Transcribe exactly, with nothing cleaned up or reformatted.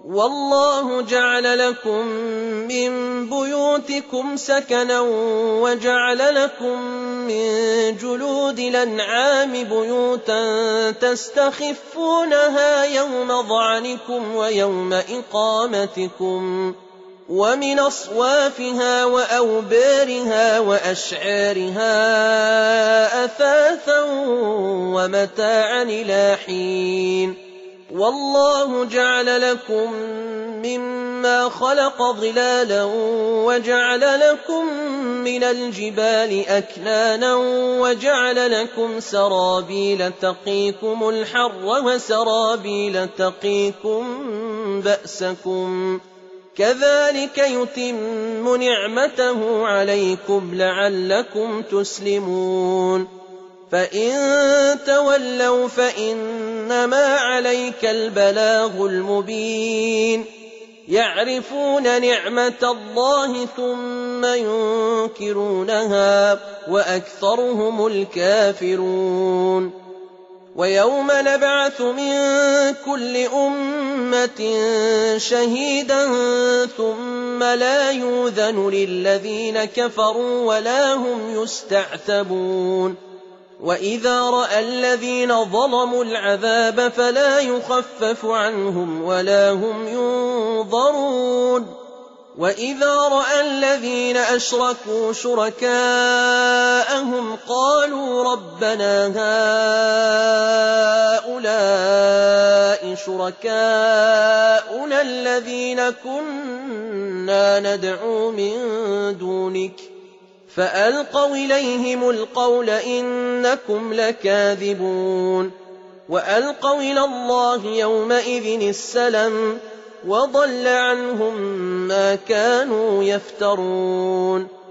والله جعل لكم من بيوتكم سكنا وجعل لكم من جلود الأنعام بيوتا تستخفونها يوم ظعنكم ويوم إقامتكم ومن أصوافها وأوبارها وأشعارها أثاثا ومتاعا إلى حين والله جعل لكم مما خلق ظلالا وجعل لكم من الجبال أكنانا وجعل لكم سرابيل تقيكم الحر وسرابيل تقيكم بأسكم كذلك يتم نعمته عليكم لعلكم تسلمون فإن تولوا فإنما عليك البلاغ المبين يعرفون نعمة الله ثم ينكرونها وأكثرهم الكافرون ويوم نبعث من كل أمة شهيدا ثم لا يؤذن للذين كفروا ولا هم يستعتبون وإذا رأى الذين ظلموا العذاب فلا يخفف عنهم ولا هم ينظرون وإذا رأى الذين أشركوا شركاءهم قالوا ربنا هؤلاء شركاؤنا الذين كنا ندعو من دونك فألقوا إليهم القول إنكم لكاذبون وألقوا إلى الله يومئذ السلم وضل عنهم ما كانوا يفترون